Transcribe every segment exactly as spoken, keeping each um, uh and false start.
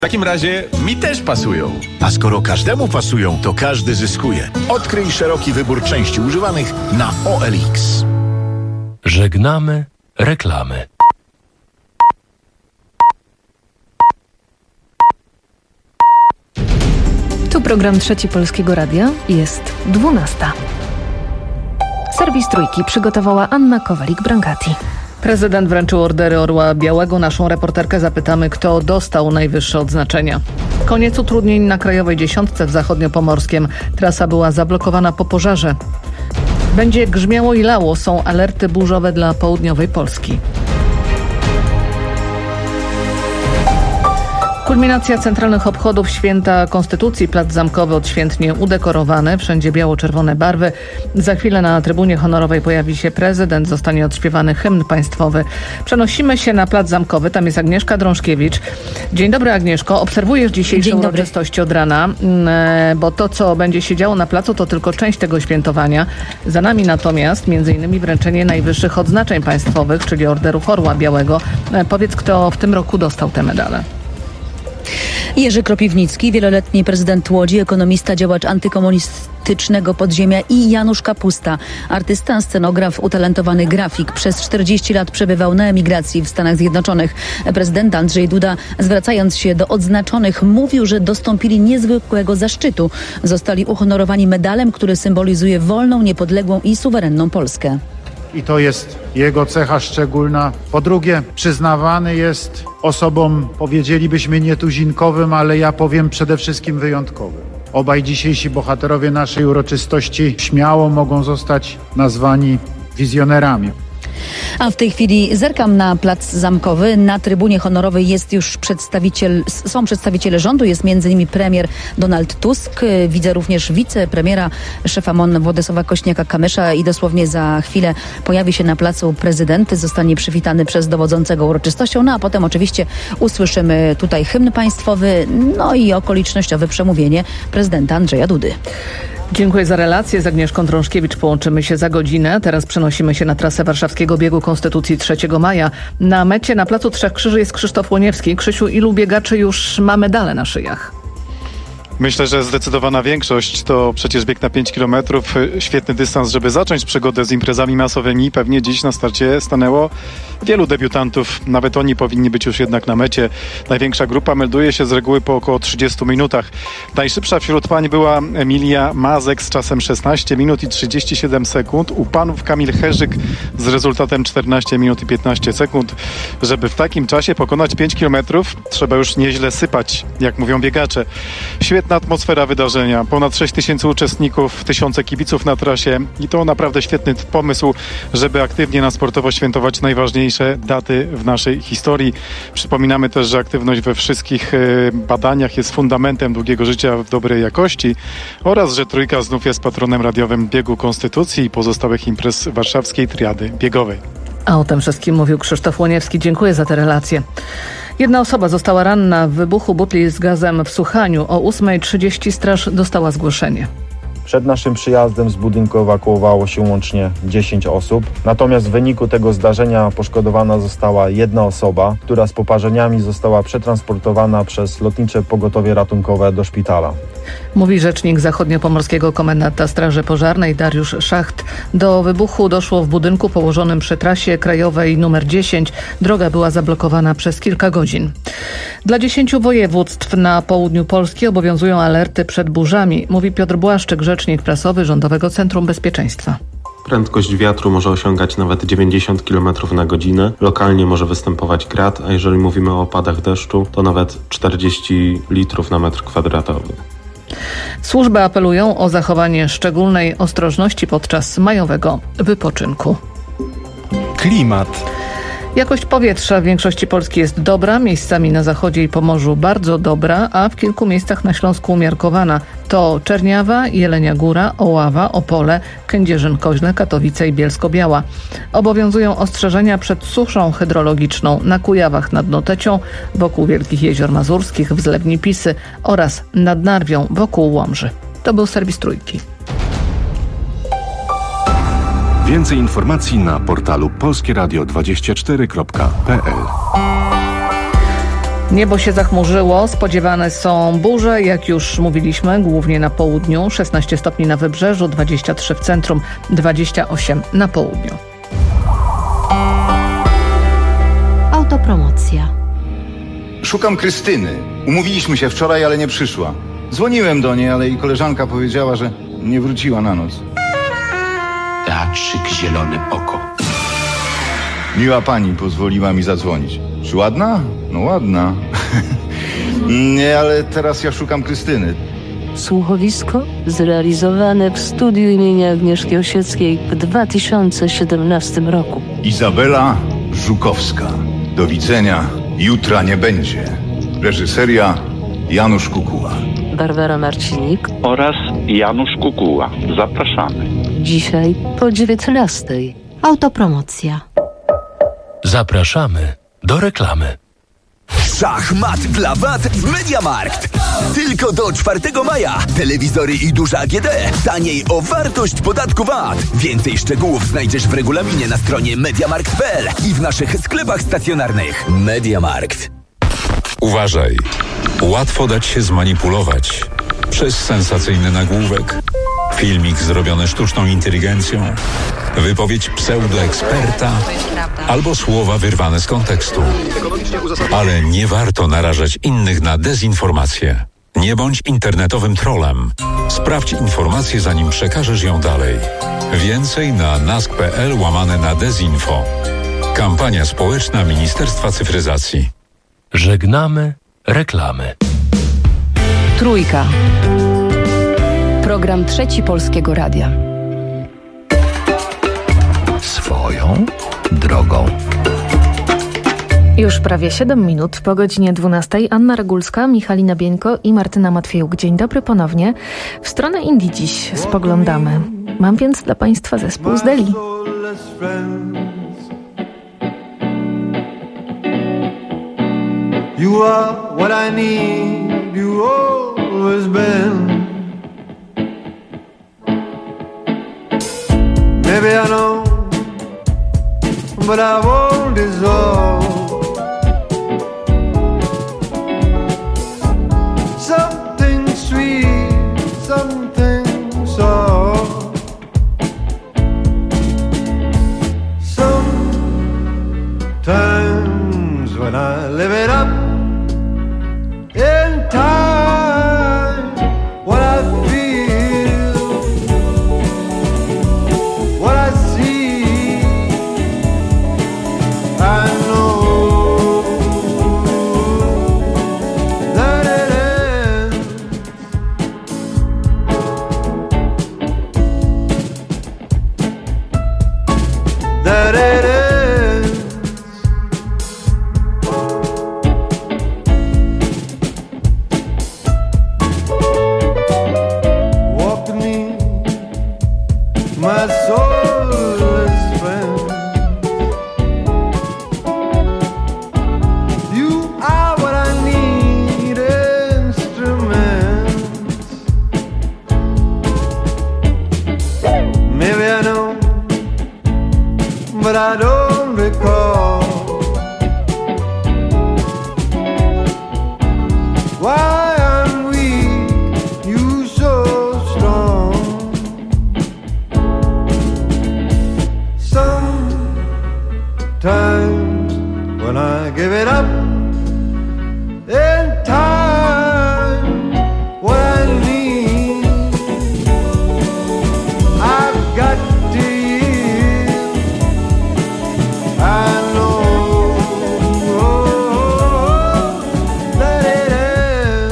W takim razie mi też pasują. A skoro każdemu pasują, to każdy zyskuje. Odkryj szeroki wybór części używanych na O L X. Żegnamy reklamy. Tu program Trzeci Polskiego Radia. Jest dwunasta. Serwis Trójki przygotowała Anna Kowalik-Brankati. Prezydent wręczył ordery Orła Białego. Naszą reporterkę zapytamy, kto dostał najwyższe odznaczenia. Koniec utrudnień na Krajowej Dziesiątce w Zachodniopomorskiem. Trasa była zablokowana po pożarze. Będzie grzmiało i lało. Są alerty burzowe dla południowej Polski. Kulminacja centralnych obchodów Święta Konstytucji. Plac Zamkowy odświętnie udekorowany. Wszędzie biało-czerwone barwy. Za chwilę na trybunie honorowej pojawi się prezydent. Zostanie odśpiewany hymn państwowy. Przenosimy się na Plac Zamkowy. Tam jest Agnieszka Drążkiewicz. Dzień dobry, Agnieszko. Obserwujesz dzisiejsze uroczystości od rana, bo to, co będzie się działo na placu, to tylko część tego świętowania. Za nami natomiast między innymi wręczenie najwyższych odznaczeń państwowych, czyli Orderów Orła Białego. Powiedz, kto w tym roku dostał te medale. Jerzy Kropiwnicki, wieloletni prezydent Łodzi, ekonomista, działacz antykomunistycznego podziemia i Janusz Kapusta, artysta, scenograf, utalentowany grafik. Przez czterdzieści lat przebywał na emigracji w Stanach Zjednoczonych. Prezydent Andrzej Duda, zwracając się do odznaczonych, mówił, że dostąpili niezwykłego zaszczytu. Zostali uhonorowani medalem, który symbolizuje wolną, niepodległą i suwerenną Polskę. I to jest jego cecha szczególna. Po drugie, przyznawany jest osobom, powiedzielibyśmy, nietuzinkowym, ale ja powiem przede wszystkim wyjątkowym. Obaj dzisiejsi bohaterowie naszej uroczystości śmiało mogą zostać nazwani wizjonerami. A w tej chwili zerkam na Plac Zamkowy. Na trybunie honorowej jest już przedstawiciel, są przedstawiciele rządu. Jest między innymi premier Donald Tusk. Widzę również wicepremiera, szefa M O N Władysława Kośniaka-Kamysza i dosłownie za chwilę pojawi się na placu prezydent. Zostanie przywitany przez dowodzącego uroczystością. No a potem oczywiście usłyszymy tutaj hymn państwowy, no i okolicznościowe przemówienie prezydenta Andrzeja Dudy. Dziękuję za relację. Z Agnieszką Drążkiewicz połączymy się za godzinę. Teraz przenosimy się na trasę warszawskiego biegu Konstytucji trzeciego maja. Na mecie na Placu Trzech Krzyży jest Krzysztof Łoniewski. Krzysiu, ilu biegaczy już ma medale na szyjach? Myślę, że zdecydowana większość to przecież bieg na pięć kilometrów. Świetny dystans, żeby zacząć przygodę z imprezami masowymi. Pewnie dziś na starcie stanęło wielu debiutantów. Nawet oni powinni być już jednak na mecie. Największa grupa melduje się z reguły po około trzydziestu minutach. Najszybsza wśród pań była Emilia Mazek z czasem szesnaście minut i trzydzieści siedem sekund. U panów Kamil Herzyk z rezultatem czternaście minut i piętnaście sekund. Żeby w takim czasie pokonać pięć kilometrów, trzeba już nieźle sypać, jak mówią biegacze. Świetna atmosfera wydarzenia. Ponad sześć tysięcy uczestników, tysiące kibiców na trasie i to naprawdę świetny pomysł, żeby aktywnie na sportowo świętować najważniejsze daty w naszej historii. Przypominamy też, że aktywność we wszystkich badaniach jest fundamentem długiego życia w dobrej jakości oraz, że Trójka znów jest patronem radiowym biegu Konstytucji i pozostałych imprez warszawskiej triady biegowej. A o tym wszystkim mówił Krzysztof Łoniewski. Dziękuję za te relacje. Jedna osoba została ranna w wybuchu butli z gazem w Suchaniu. O ósma trzydzieści straż dostała zgłoszenie. Przed naszym przyjazdem z budynku ewakuowało się łącznie dziesięć osób. Natomiast w wyniku tego zdarzenia poszkodowana została jedna osoba, która z poparzeniami została przetransportowana przez Lotnicze Pogotowie Ratunkowe do szpitala. Mówi rzecznik Zachodniopomorskiego Komendanta Straży Pożarnej Dariusz Szacht. Do wybuchu doszło w budynku położonym przy trasie krajowej numer dziesięć. Droga była zablokowana przez kilka godzin. Dla dziesięciu województw na południu Polski obowiązują alerty przed burzami, mówi Piotr Błaszczyk, rzecznik prasowy Rządowego Centrum Bezpieczeństwa. Prędkość wiatru może osiągać nawet dziewięćdziesiąt kilometrów na godzinę. Lokalnie może występować grad, a jeżeli mówimy o opadach deszczu, to nawet czterdzieści litrów na metr kwadratowy. Służby apelują o zachowanie szczególnej ostrożności podczas majowego wypoczynku. Klimat. Jakość powietrza w większości Polski jest dobra, miejscami na zachodzie i Pomorzu bardzo dobra, a w kilku miejscach na Śląsku umiarkowana. To Czerniawa, Jelenia Góra, Oława, Opole, Kędzierzyn-Koźle, Katowice i Bielsko-Biała. Obowiązują ostrzeżenia przed suszą hydrologiczną na Kujawach nad Notecią, wokół Wielkich Jezior Mazurskich, w Zlewni Pisy oraz nad Narwią wokół Łomży. To był serwis Trójki. Więcej informacji na portalu polskieradio dwadzieścia cztery kropka p l. Niebo się zachmurzyło, spodziewane są burze, jak już mówiliśmy, głównie na południu. szesnaście stopni na wybrzeżu, dwadzieścia trzy w centrum, dwadzieścia osiem na południu. Autopromocja. Szukam Krystyny. Umówiliśmy się wczoraj, ale nie przyszła. Dzwoniłem do niej, ale jej koleżanka powiedziała, że nie wróciła na noc. Teatrzyk Zielone Oko. Miła pani pozwoliła mi zadzwonić. Czy ładna? No ładna. Nie, ale teraz ja szukam Krystyny. Słuchowisko zrealizowane w studiu imienia Agnieszki Osieckiej w dwa tysiące siedemnastym roku. Izabela Żukowska. Do widzenia. Jutra nie będzie. Reżyseria Janusz Kukuła. Barbara Marcinik oraz Janusz Kukuła. Zapraszamy. Dzisiaj po dziewiętnastej. Autopromocja. Zapraszamy do reklamy. Szachmat dla V A T w MediaMarkt. Tylko do czwartego maja. Telewizory i duże A G D. Taniej o wartość podatku V A T. Więcej szczegółów znajdziesz w regulaminie na stronie mediamarkt kropka p l i w naszych sklepach stacjonarnych. MediaMarkt. Uważaj. Łatwo dać się zmanipulować przez sensacyjny nagłówek, filmik zrobiony sztuczną inteligencją, wypowiedź pseudoeksperta albo słowa wyrwane z kontekstu. Ale nie warto narażać innych na dezinformację. Nie bądź internetowym trollem. Sprawdź informację, zanim przekażesz ją dalej. Więcej na nask kropka p l łamane na dezinfo. Kampania społeczna Ministerstwa Cyfryzacji. Żegnamy reklamy. Trójka. Program Trzeci Polskiego Radia. Swoją drogą. Już prawie siedem minut po godzinie dwunastej. Anna Regulska, Michalina Bieńko i Martyna Matwiejuk. Dzień dobry ponownie. W stronę Indii dziś spoglądamy. Mam więc dla Państwa zespół z Delhi. You are what I need, you always been. Maybe I know, but I won't dissolve. Something sweet, something soft. Sometimes when I live it up in time, what I feel, what I see, I know that it ends. That it ends. My soulless friend, you are what I need, instruments. Maybe I know, but I don't recall why I'm weak, you so strong. Sometimes when I give it up in time, what I need, I've got to yield. I know that it ends.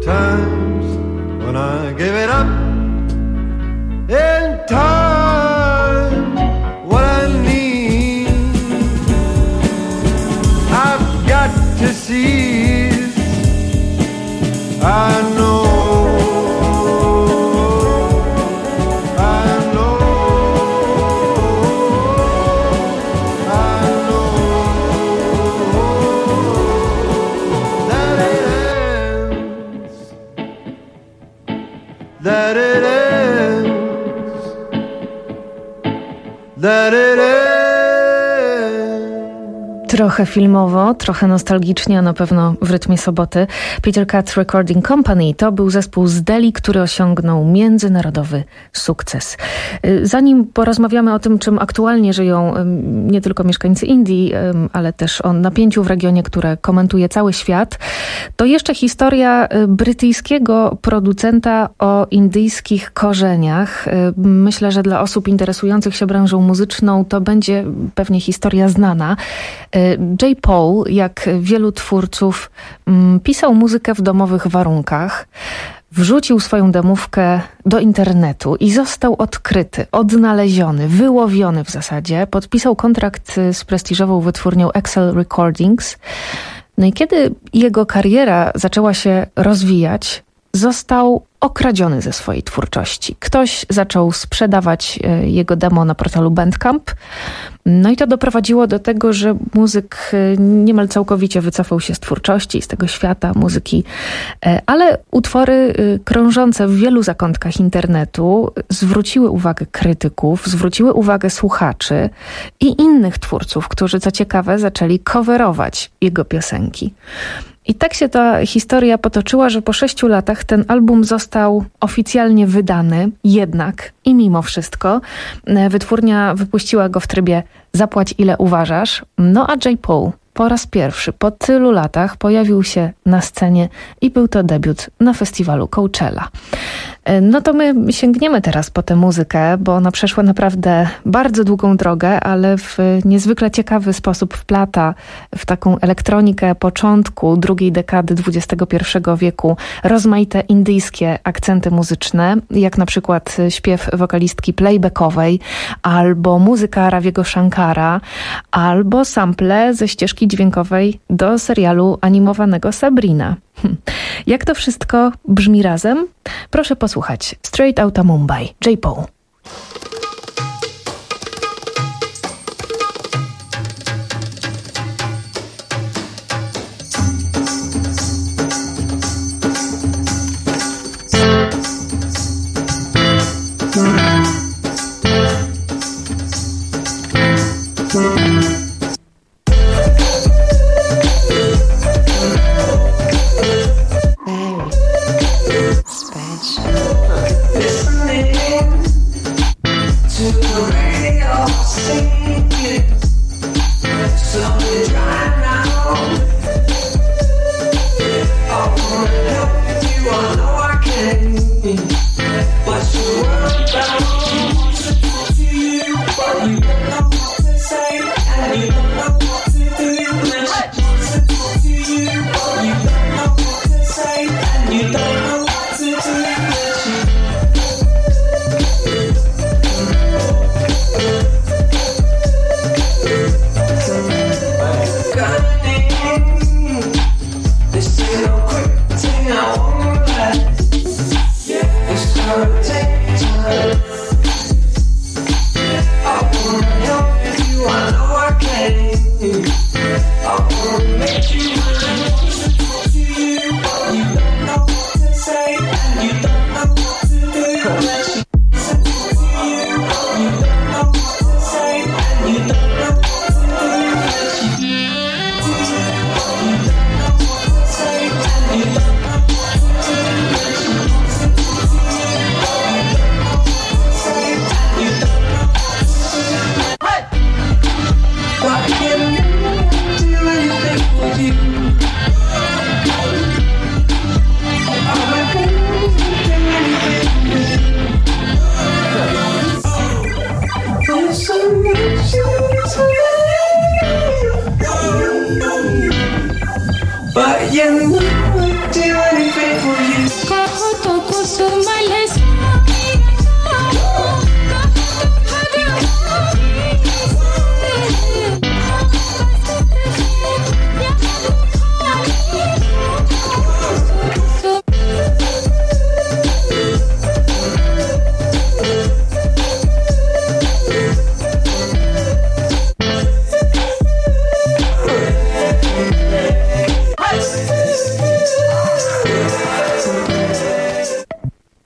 times when I gave it up. In time, what I need, I've got to seize. I know. That it ends, that it ends. Trochę filmowo, trochę nostalgicznie, a na pewno w rytmie soboty. Peter Cat Recording Company to był zespół z Delhi, który osiągnął międzynarodowy sukces. Zanim porozmawiamy o tym, czym aktualnie żyją nie tylko mieszkańcy Indii, ale też o napięciu w regionie, które komentuje cały świat, to jeszcze historia brytyjskiego producenta o indyjskich korzeniach. Myślę, że dla osób interesujących się branżą muzyczną to będzie pewnie historia znana. J. Paul, jak wielu twórców, pisał muzykę w domowych warunkach. Wrzucił swoją demówkę do internetu i został odkryty, odnaleziony, wyłowiony w zasadzie. Podpisał kontrakt z prestiżową wytwórnią Excel Recordings. No i kiedy jego kariera zaczęła się rozwijać, został okradziony ze swojej twórczości. Ktoś zaczął sprzedawać jego demo na portalu Bandcamp. No i to doprowadziło do tego, że muzyk niemal całkowicie wycofał się z twórczości, z tego świata muzyki. Ale utwory krążące w wielu zakątkach internetu zwróciły uwagę krytyków, zwróciły uwagę słuchaczy i innych twórców, którzy co ciekawe zaczęli coverować jego piosenki. I tak się ta historia potoczyła, że po sześciu latach ten album został oficjalnie wydany, jednak i mimo wszystko wytwórnia wypuściła go w trybie zapłać ile uważasz. No a J. Paul po raz pierwszy po tylu latach pojawił się na scenie i był to debiut na festiwalu Coachella. No to my sięgniemy teraz po tę muzykę, bo ona przeszła naprawdę bardzo długą drogę, ale w niezwykle ciekawy sposób wplata w taką elektronikę początku drugiej dekady dwudziestego pierwszego wieku rozmaite indyjskie akcenty muzyczne, jak na przykład śpiew wokalistki playbackowej, albo muzyka Raviego Shankara, albo sample ze ścieżki dźwiękowej do serialu animowanego Sabrina. Hm. Jak to wszystko brzmi razem? Proszę posłuchać. Straight Outta Mumbai, J. Paul.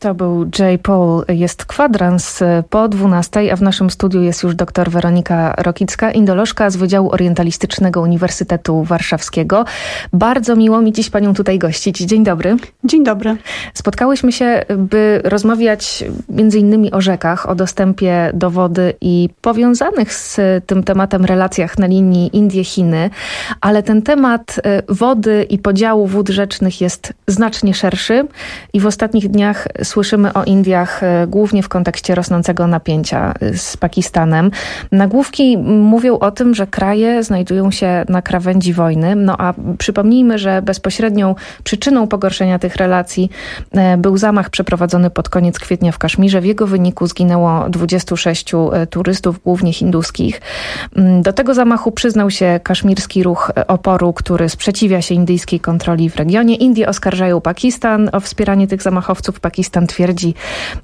To był J. Paul. Jest kwadrans po dwunastej, a w naszym studiu jest już dr Weronika Rokicka, indolożka z Wydziału Orientalistycznego Uniwersytetu Warszawskiego. Bardzo miło mi dziś panią tutaj gościć. Dzień dobry. Dzień dobry. Spotkałyśmy się, by rozmawiać między innymi o rzekach, o dostępie do wody i powiązanych z tym tematem relacjach na linii Indie-Chiny, ale ten temat wody i podziału wód rzecznych jest znacznie szerszy i w ostatnich dniach słyszymy o Indiach głównie w kontekście rosnącego napięcia z Pakistanem. Nagłówki mówią o tym, że kraje znajdują się na krawędzi wojny. No a przypomnijmy, że bezpośrednią przyczyną pogorszenia tych relacji był zamach przeprowadzony pod koniec kwietnia w Kaszmirze. W jego wyniku zginęło dwudziestu sześciu turystów, głównie hinduskich. Do tego zamachu przyznał się kaszmirski ruch oporu, który sprzeciwia się indyjskiej kontroli w regionie. Indie oskarżają Pakistan o wspieranie tych zamachowców. Pakistan twierdzi,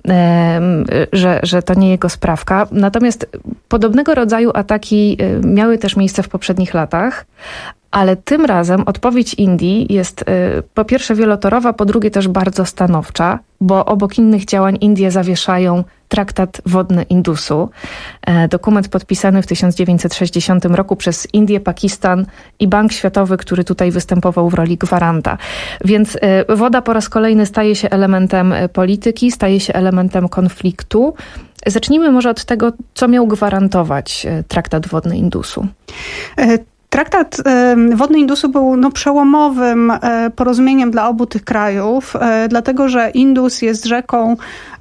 że, że to nie jego sprawka. Natomiast podobnego rodzaju ataki miały też miejsce w poprzednich latach, ale tym razem odpowiedź Indii jest po pierwsze wielotorowa, po drugie też bardzo stanowcza, bo obok innych działań Indie zawieszają Traktat Wodny Indusu. Dokument podpisany w tysiąc dziewięćset sześćdziesiątym roku przez Indię, Pakistan i Bank Światowy, który tutaj występował w roli gwaranta. Więc woda po raz kolejny staje się elementem polityki, staje się elementem konfliktu. Zacznijmy może od tego, co miał gwarantować Traktat Wodny Indusu. Traktat Wodny Indusu był no, przełomowym porozumieniem dla obu tych krajów, dlatego że Indus jest rzeką,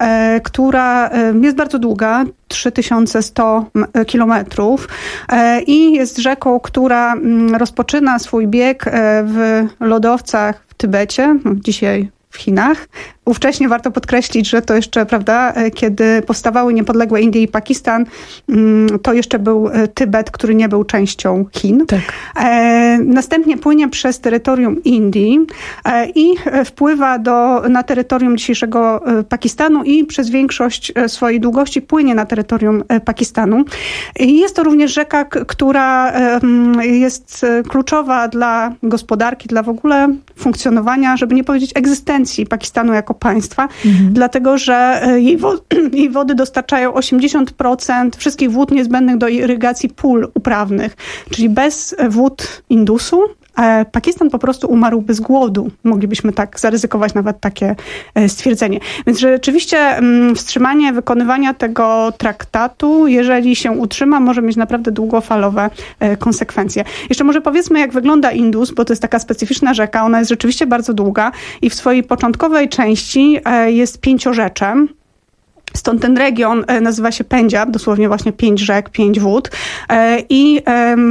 która jest bardzo długa, trzy tysiące sto kilometrów i jest rzeką, która rozpoczyna swój bieg w lodowcach w Tybecie, dzisiaj w Chinach. Ówcześnie warto podkreślić, że to jeszcze, prawda, kiedy powstawały niepodległe Indie i Pakistan, to jeszcze był Tybet, który nie był częścią Chin. Tak. E, następnie płynie przez terytorium Indii e, i wpływa do, na terytorium dzisiejszego Pakistanu i przez większość swojej długości płynie na terytorium Pakistanu. I jest to również rzeka, która e, jest kluczowa dla gospodarki, dla w ogóle funkcjonowania, żeby nie powiedzieć egzystencji Pakistanu jako państwa, mhm. dlatego że jej, wo- jej wody dostarczają osiemdziesiąt procent wszystkich wód niezbędnych do irygacji pól uprawnych. Czyli bez wód Indusu Pakistan po prostu umarłby z głodu. Moglibyśmy tak zaryzykować nawet takie stwierdzenie. Więc rzeczywiście wstrzymanie wykonywania tego traktatu, jeżeli się utrzyma, może mieć naprawdę długofalowe konsekwencje. Jeszcze może powiedzmy, jak wygląda Indus, bo to jest taka specyficzna rzeka. Ona jest rzeczywiście bardzo długa i w swojej początkowej części jest pięciorzeczem. Stąd ten region nazywa się Pendżab, dosłownie właśnie pięć rzek, pięć wód. I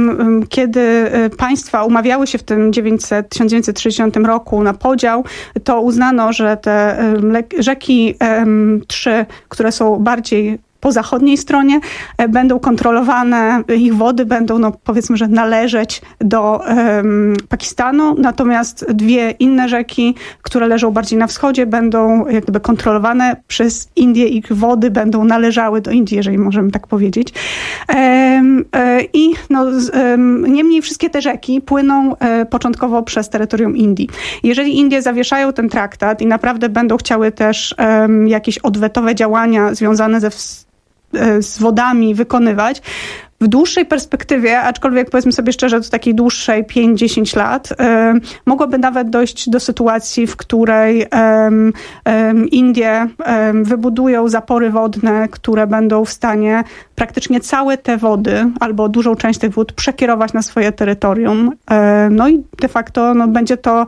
kiedy państwa umawiały się w tym tysiąc dziewięćset sześćdziesiątym roku na podział, to uznano, że te rzeki trzy, które są bardziej po zachodniej stronie, będą kontrolowane, ich wody będą, no powiedzmy, że należeć do um, Pakistanu, natomiast dwie inne rzeki, które leżą bardziej na wschodzie, będą jak gdyby kontrolowane przez Indię, ich wody będą należały do Indii, jeżeli możemy tak powiedzieć. Um, I no, um, niemniej wszystkie te rzeki płyną um, początkowo przez terytorium Indii. Jeżeli Indie zawieszają ten traktat i naprawdę będą chciały też um, jakieś odwetowe działania związane ze z wodami wykonywać, w dłuższej perspektywie, aczkolwiek powiedzmy sobie szczerze, to takiej dłuższej pięć dziesięć lat, y, mogłoby nawet dojść do sytuacji, w której y, y, Indie y, wybudują zapory wodne, które będą w stanie praktycznie całe te wody, albo dużą część tych wód przekierować na swoje terytorium. Y, no i de facto no, będzie to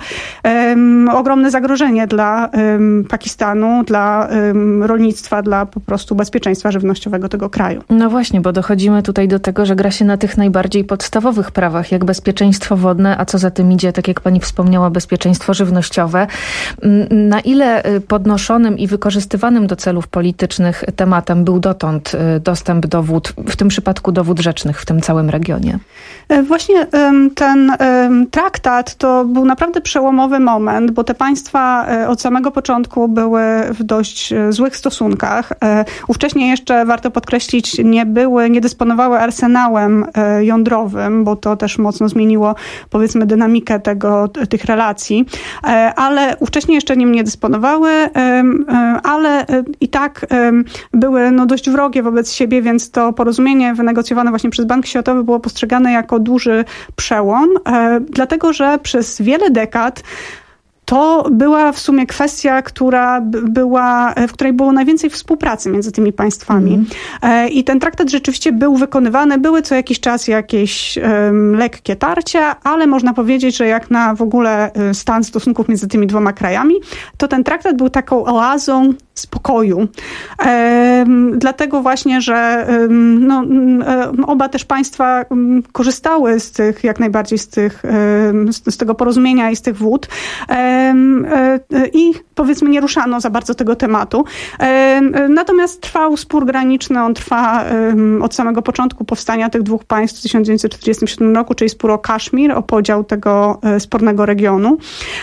y, ogromne zagrożenie dla y, Pakistanu, dla y, rolnictwa, dla po prostu bezpieczeństwa żywnościowego tego kraju. No właśnie, bo dochodzimy tutaj do tego, że gra się na tych najbardziej podstawowych prawach, jak bezpieczeństwo wodne, a co za tym idzie, tak jak pani wspomniała, bezpieczeństwo żywnościowe. Na ile podnoszonym i wykorzystywanym do celów politycznych tematem był dotąd dostęp do wód, w tym przypadku do wód rzecznych w tym całym regionie? Właśnie ten traktat to był naprawdę przełomowy moment, bo te państwa od samego początku były w dość złych stosunkach. Ówcześnie jeszcze, warto podkreślić, nie były, nie dysponowały arsenałem jądrowym, bo to też mocno zmieniło, powiedzmy, dynamikę tego, tych relacji, ale ówcześnie jeszcze nim nie dysponowały, ale i tak były no, dość wrogie wobec siebie, więc to porozumienie wynegocjowane właśnie przez Bank Światowy było postrzegane jako duży przełom, dlatego że przez wiele dekad to była w sumie kwestia, która była, w której było najwięcej współpracy między tymi państwami. Mm. I ten traktat rzeczywiście był wykonywany. Były co jakiś czas jakieś um, lekkie tarcia, ale można powiedzieć, że jak na w ogóle stan stosunków między tymi dwoma krajami, to ten traktat był taką oazą spokoju. Um, dlatego właśnie, że um, no, um, oba też państwa um, korzystały z tych, jak najbardziej z, tych, um, z, z tego porozumienia i z tych wód. Um, I powiedzmy nie ruszano za bardzo tego tematu. Natomiast trwał spór graniczny, on trwa od samego początku powstania tych dwóch państw w tysiąc dziewięćset czterdziestym siódmym roku, czyli spór o Kaszmir, o podział tego spornego regionu.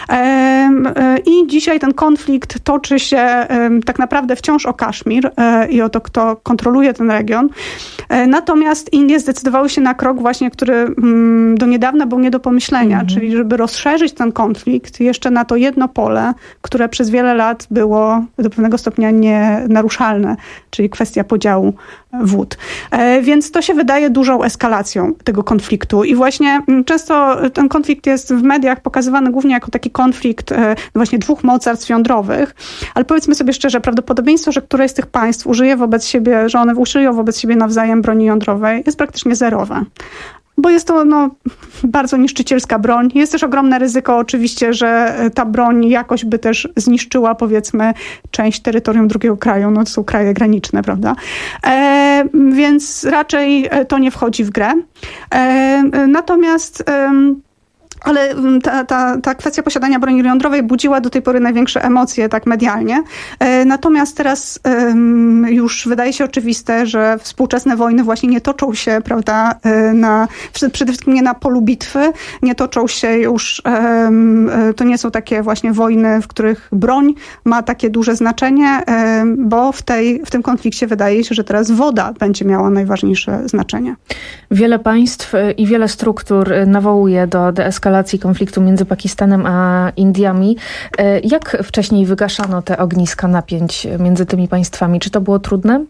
I dzisiaj ten konflikt toczy się tak naprawdę wciąż o Kaszmir i o to, kto kontroluje ten region. Natomiast Indie zdecydowały się na krok właśnie, który do niedawna był nie do pomyślenia, mm-hmm. czyli żeby rozszerzyć ten konflikt jeszcze na to jedno pole, które przez wiele lat było do pewnego stopnia nienaruszalne, czyli kwestia podziału wód. Więc to się wydaje dużą eskalacją tego konfliktu i właśnie często ten konflikt jest w mediach pokazywany głównie jako taki konflikt właśnie dwóch mocarstw jądrowych, ale powiedzmy sobie szczerze, prawdopodobieństwo, że któreś z tych państw użyje wobec siebie, że one użyją wobec siebie nawzajem broni jądrowej jest praktycznie zerowe. Bo jest to no, bardzo niszczycielska broń. Jest też ogromne ryzyko oczywiście, że ta broń jakoś by też zniszczyła, powiedzmy, część terytorium drugiego kraju. No to są kraje graniczne, prawda? E, więc raczej to nie wchodzi w grę. E, natomiast... E, Ale ta, ta, ta kwestia posiadania broni jądrowej budziła do tej pory największe emocje tak medialnie. Natomiast teraz um, już wydaje się oczywiste, że współczesne wojny właśnie nie toczą się, prawda, na, przede wszystkim nie na polu bitwy, nie toczą się już, um, to nie są takie właśnie wojny, w których broń ma takie duże znaczenie, um, bo w, tej, w tym konflikcie wydaje się, że teraz woda będzie miała najważniejsze znaczenie. Wiele państw i wiele struktur nawołuje do deeskalacji konfliktu między Pakistanem a Indiami. Jak wcześniej wygaszano te ogniska napięć między tymi państwami? Czy to było trudne?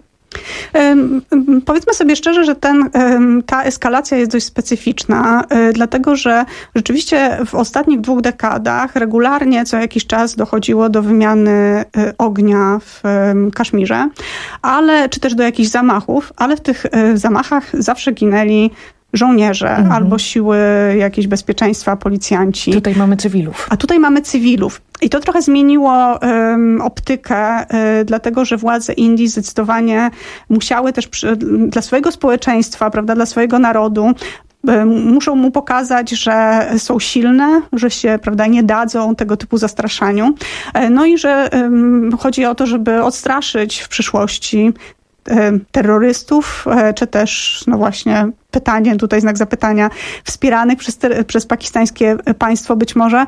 Um, powiedzmy sobie szczerze, że ten, um, ta eskalacja jest dość specyficzna, um, dlatego że rzeczywiście w ostatnich dwóch dekadach regularnie co jakiś czas dochodziło do wymiany um, ognia w um, Kaszmirze, ale, czy też do jakichś zamachów, ale w tych um, zamachach zawsze ginęli żołnierze mhm. albo siły jakieś bezpieczeństwa, policjanci. Tutaj mamy cywilów. A tutaj mamy cywilów. I to trochę zmieniło um, optykę, y, dlatego że władze Indii zdecydowanie musiały też przy, dla swojego społeczeństwa, prawda, dla swojego narodu muszą mu pokazać, że są silne, że się, prawda, nie dadzą tego typu zastraszaniu. No i że um, chodzi o to, żeby odstraszyć w przyszłości terrorystów, czy też, no właśnie, pytanie, tutaj znak zapytania, wspieranych przez, przez pakistańskie państwo być może,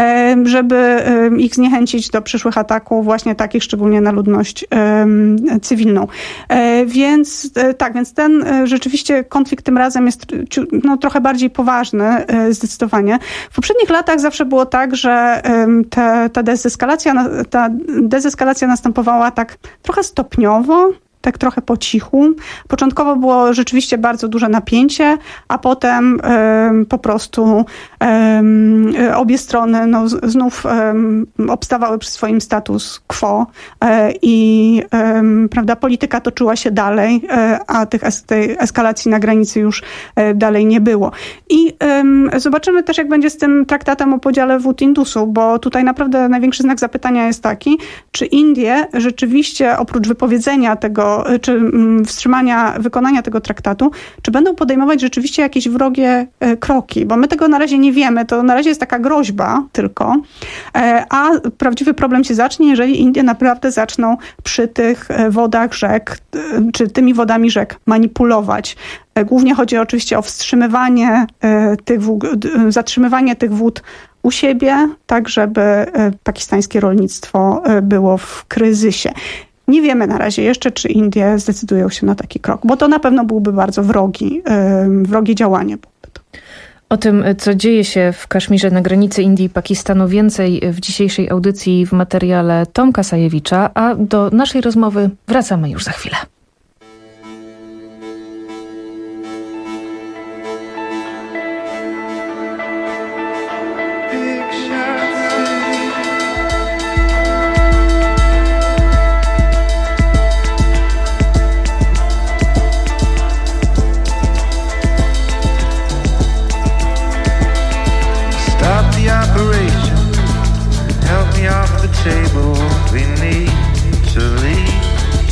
żeby ich zniechęcić do przyszłych ataków, właśnie takich, szczególnie na ludność cywilną. Więc tak, więc ten rzeczywiście konflikt tym razem jest no, trochę bardziej poważny, zdecydowanie. W poprzednich latach zawsze było tak, że te, ta dezeskalacja, ta dezeskalacja następowała tak trochę stopniowo, tak trochę po cichu. Początkowo było rzeczywiście bardzo duże napięcie, a potem um, po prostu um, obie strony no, znów um, obstawały przy swoim status quo e, i um, prawda, polityka toczyła się dalej, e, a tych es- tej eskalacji na granicy już e, dalej nie było. I um, zobaczymy też, jak będzie z tym traktatem o podziale wód Indusu, bo tutaj naprawdę największy znak zapytania jest taki, czy Indie rzeczywiście oprócz wypowiedzenia tego tego, czy mm, wstrzymania wykonania tego traktatu, czy będą podejmować rzeczywiście jakieś wrogie e, kroki, bo my tego na razie nie wiemy, to na razie jest taka groźba tylko, e, a prawdziwy problem się zacznie, jeżeli Indie naprawdę zaczną przy tych wodach rzek, e, czy tymi wodami rzek manipulować. E, głównie chodzi oczywiście o wstrzymywanie e, tych wód, e, zatrzymywanie tych wód u siebie, tak żeby pakistańskie rolnictwo było w kryzysie. Nie wiemy na razie jeszcze, czy Indie zdecydują się na taki krok, bo to na pewno byłby bardzo wrogi, wrogie działanie. O tym, co dzieje się w Kaszmirze na granicy Indii i Pakistanu, więcej w dzisiejszej audycji w materiale Tomka Sajewicza, a do naszej rozmowy wracamy już za chwilę. Table, we need to leave.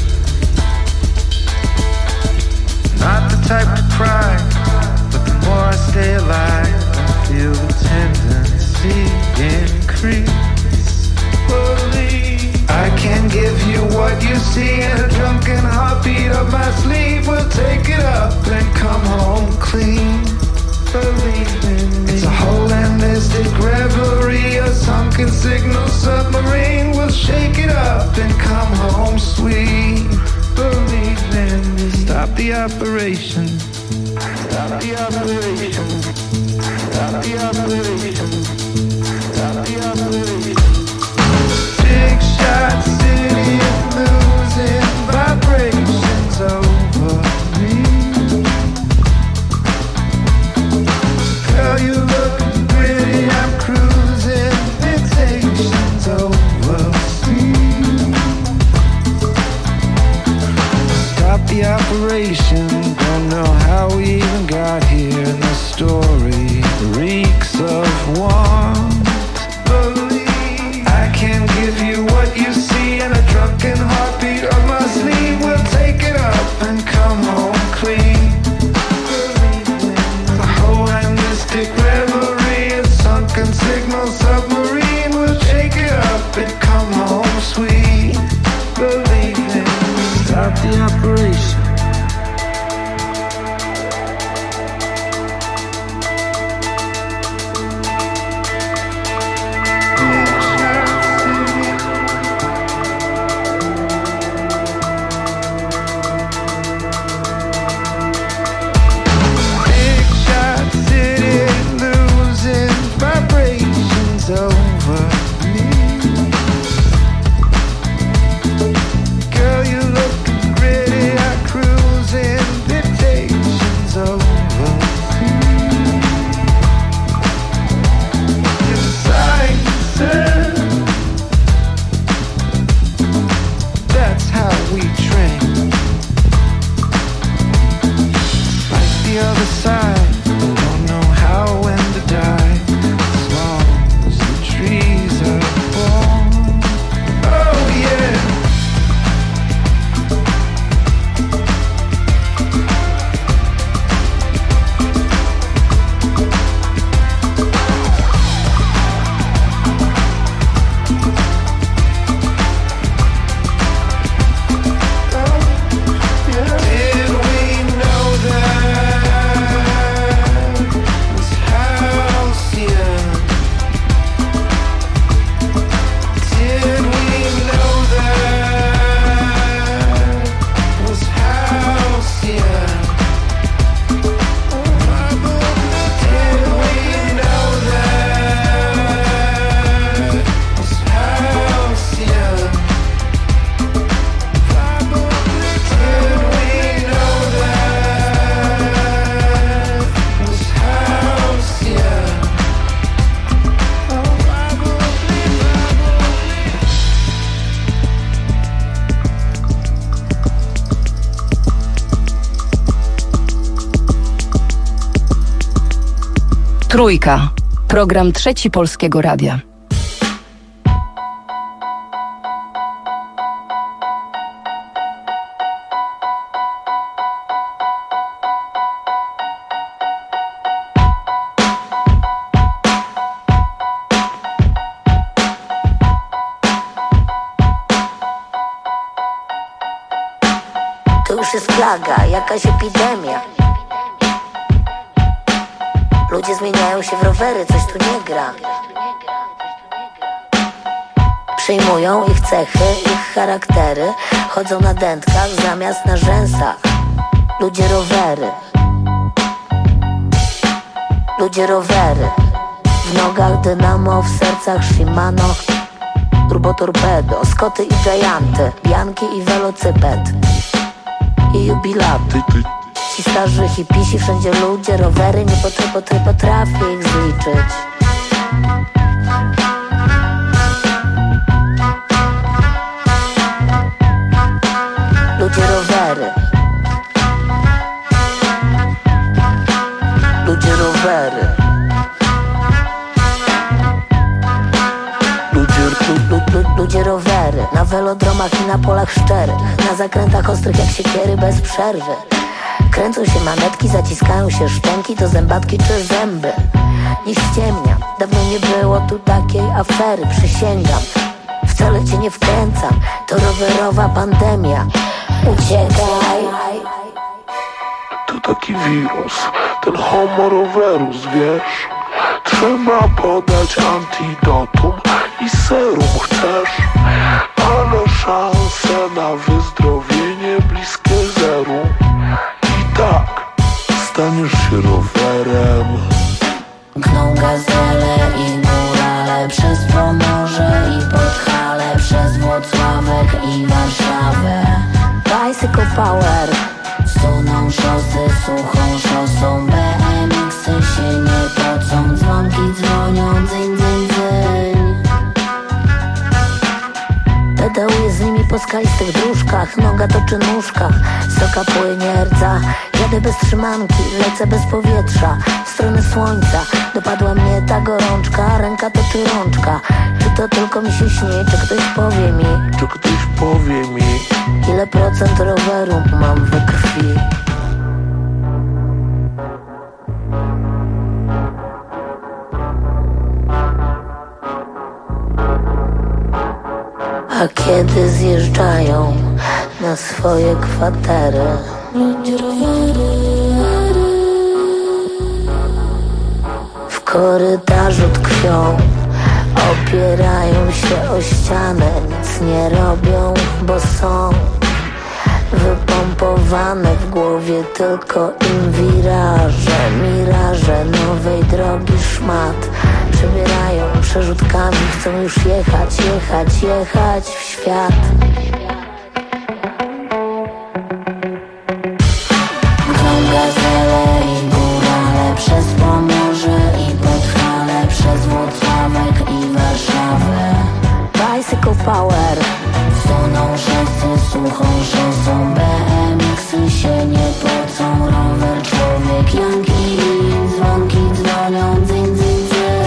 Not the type to cry, but the more I stay alive, I feel the tendency increase. Believe I can give you what you see in a drunken heartbeat up my sleeve. We'll take it up and come home clean. Believe in me. It's a whole and mystic revelry, a sunken signal submarine. We'll shake it up and come home sweet. Believe in me. Stop the operation. Stop the operation. Stop the operation. Stop the operation. Big shot city is losing vibrations over me. Girl, you look pretty, I'm cruising, fixations overseas. Stop the operation, don't know how we even got here, and the story reeks of want. Believe I can give you what you see in a drunken heartbeat on my sleeve. We'll take it up and come home clean. Revelry, a sunken signal submarine. We'll shake it up and come home sweet. Believe in me. Stop the operation. Trójka. Program Trzeci Polskiego Radia. już jest plaga, jakaś epidemia. Ludzie zmieniają się w rowery, coś tu nie gra. Przyjmują ich cechy, ich charaktery. Chodzą na dętkach zamiast na rzęsach. Ludzie rowery. Ludzie rowery. W nogach dynamo, w sercach Shimano. Turbotorpedo, Scotty i Gianty, Bianki i Velocyped i jubilaty. Ci starzy hipisi, wszędzie ludzie, rowery. Nie potrafię, potrafię ich zliczyć. Ludzie rowery. Ludzie rowery. Ludzie rowery, na welodromach i na polach szczerych, na zakrętach ostrych jak siekiery bez przerwy. Kręcą się manetki, zaciskają się szczęki, to zębatki czy zęby. Nie ściemniam, dawno nie było tu takiej afery, przysięgam. Wcale cię nie wkręcam, to rowerowa pandemia. Uciekaj. To taki wirus, ten homo rowerus, wiesz. Trzeba podać antidotum i serum chcesz, ale szanse na wyzdrowienie bliskie zeru. I tak staniesz się rowerem. Gną gazele i górale, przez Pomorze i Podhale, przez Włocławek i Warszawę. Bicycle power. Suną szosy suchą szosą, B M X-y się nie pocą, dzwonki dzwonią, dzyń, dzyń, dzyń. Pedałuję z nimi po skalistych dróżkach, noga toczy nóżkach, soka płynie rdza. Jadę bez trzymanki, lecę bez powietrza, w stronę słońca. Dopadła mnie ta gorączka, ręka toczy rączka. Czy to tylko mi się śni, czy ktoś powie mi? Czy ktoś powie mi? Ile procent roweru mam we krwi? A kiedy zjeżdżają na swoje kwatery, ludzie rowery. W korytarzu tkwią, opierają się o ścianę, nic nie robią, bo są wypompowane w głowie tylko im wiraże, miraże nowej drogi szmat. Przebierają przerzutkami, chcą już jechać, jechać, jechać w świat. Gną gazele i górale, przez Pomorze i Podhale, przez Włocławek i Warszawę. Bicycle power. Suną szosy suchą szosą, B M X-y się nie pocą, rower człowiek, janki, dzwonki dzwonią, dzyń, dzyń, dzyń.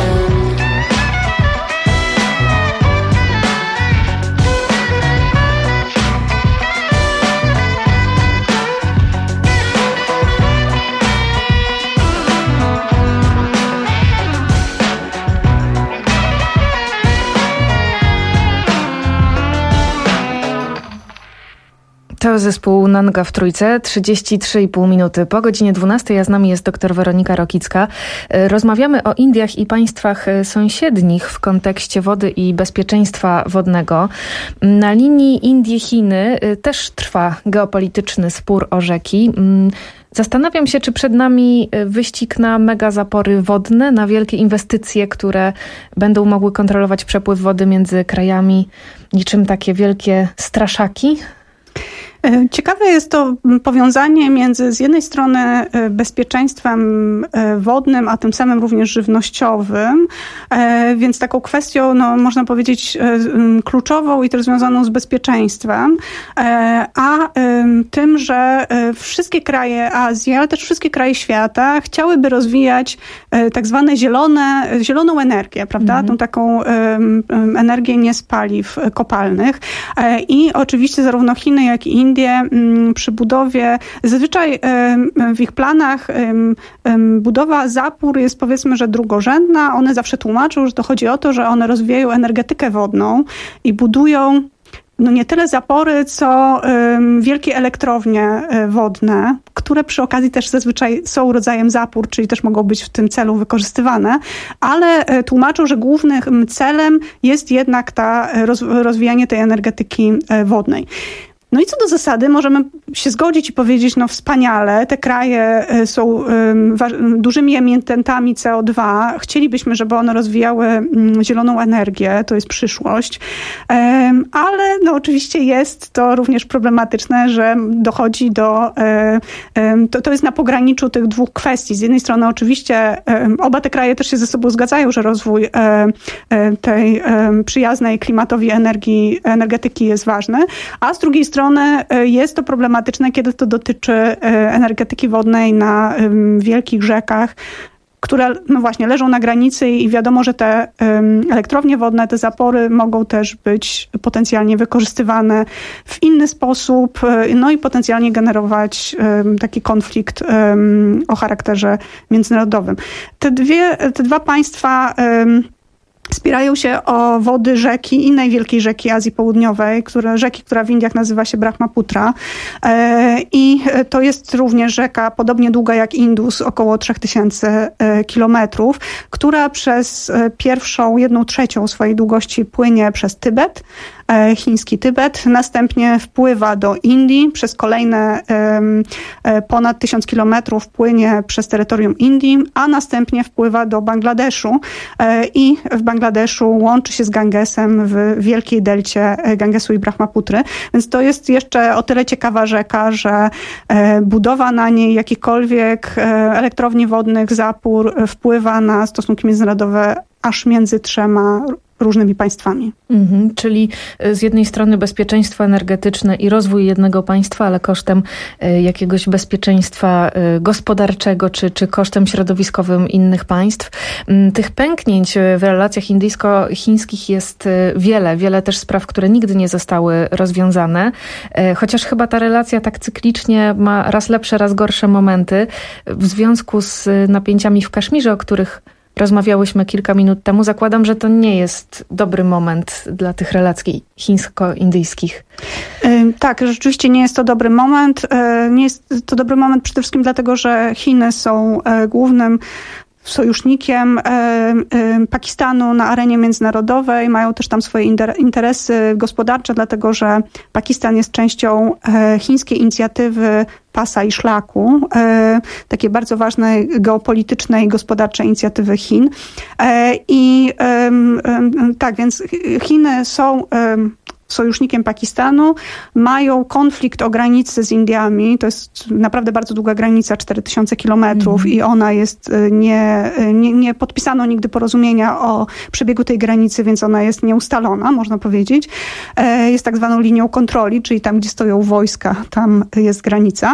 To zespół Nanga w trójce, trzydzieści trzy i pół minuty po godzinie dwunastej, a z nami jest dr Weronika Rokicka. Rozmawiamy o Indiach i państwach sąsiednich w kontekście wody i bezpieczeństwa wodnego. Na linii Indie-Chiny też trwa geopolityczny spór o rzeki. Zastanawiam się, czy przed nami wyścig na mega zapory wodne, na wielkie inwestycje, które będą mogły kontrolować przepływ wody między krajami, niczym takie wielkie straszaki. Ciekawe jest to powiązanie między z jednej strony bezpieczeństwem wodnym, a tym samym również żywnościowym, więc taką kwestią, no, można powiedzieć, kluczową i też związaną z bezpieczeństwem, a tym, że wszystkie kraje Azji, ale też wszystkie kraje świata chciałyby rozwijać tak zwane zielone, zieloną energię, prawda? Mhm. Tą taką energię nie z paliw kopalnych. I oczywiście zarówno Chiny, jak i Indie przy budowie, zazwyczaj w ich planach budowa zapór jest, powiedzmy, że drugorzędna. One zawsze tłumaczą, że to chodzi o to, że one rozwijają energetykę wodną i budują no nie tyle zapory, co um, wielkie elektrownie wodne, które przy okazji też zazwyczaj są rodzajem zapór, czyli też mogą być w tym celu wykorzystywane, ale tłumaczą, że głównym celem jest jednak ta roz, rozwijanie tej energetyki wodnej. No i co do zasady możemy się zgodzić i powiedzieć, no wspaniale, te kraje są um, dużymi emitentami C O dwa. Chcielibyśmy, żeby one rozwijały um, zieloną energię, to jest przyszłość. Um, ale no oczywiście jest to również problematyczne, że dochodzi do... Um, to, to jest na pograniczu tych dwóch kwestii. Z jednej strony oczywiście um, oba te kraje też się ze sobą zgadzają, że rozwój um, tej um, przyjaznej klimatowi energii, energetyki jest ważny, a z drugiej strony jest to problematyczne, kiedy to dotyczy energetyki wodnej na wielkich rzekach, które no właśnie leżą na granicy i wiadomo, że te elektrownie wodne, te zapory mogą też być potencjalnie wykorzystywane w inny sposób, no i potencjalnie generować taki konflikt o charakterze międzynarodowym. Te dwie, te dwa państwa spierają się o wody rzeki, innej wielkiej rzeki Azji Południowej, które, rzeki, która w Indiach nazywa się Brahmaputra. I to jest również rzeka podobnie długa jak Indus, około trzy tysiące kilometrów, która przez pierwszą, jedną trzecią swojej długości płynie przez Tybet, chiński Tybet, następnie wpływa do Indii, przez kolejne ponad tysiąc kilometrów płynie przez terytorium Indii, a następnie wpływa do Bangladeszu i w Bangladeszu łączy się z Gangesem w wielkiej delcie Gangesu i Brahmaputry. Więc to jest jeszcze o tyle ciekawa rzeka, że budowa na niej jakichkolwiek elektrowni wodnych, zapór wpływa na stosunki międzynarodowe aż między trzema różnymi państwami. Mhm, czyli z jednej strony bezpieczeństwo energetyczne i rozwój jednego państwa, ale kosztem jakiegoś bezpieczeństwa gospodarczego, czy, czy kosztem środowiskowym innych państw. Tych pęknięć w relacjach indyjsko-chińskich jest wiele. Wiele też spraw, które nigdy nie zostały rozwiązane. Chociaż chyba ta relacja tak cyklicznie ma raz lepsze, raz gorsze momenty. W związku z napięciami w Kaszmirze, o których rozmawiałyśmy kilka minut temu. Zakładam, że to nie jest dobry moment dla tych relacji chińsko-indyjskich. Tak, rzeczywiście nie jest to dobry moment. Nie jest to dobry moment przede wszystkim dlatego, że Chiny są głównym sojusznikiem Pakistanu na arenie międzynarodowej. Mają też tam swoje interesy gospodarcze, dlatego że Pakistan jest częścią chińskiej inicjatywy Pasa i Szlaku, takie bardzo ważnej geopolitycznej i gospodarczej inicjatywy Chin. I tak, więc Chiny są sojusznikiem Pakistanu, mają konflikt o granicę z Indiami. To jest naprawdę bardzo długa granica, cztery tysiące kilometrów mm. i ona jest, nie, nie, nie podpisano nigdy porozumienia o przebiegu tej granicy, więc ona jest nieustalona, można powiedzieć. Jest tak zwaną linią kontroli, czyli tam, gdzie stoją wojska, tam jest granica.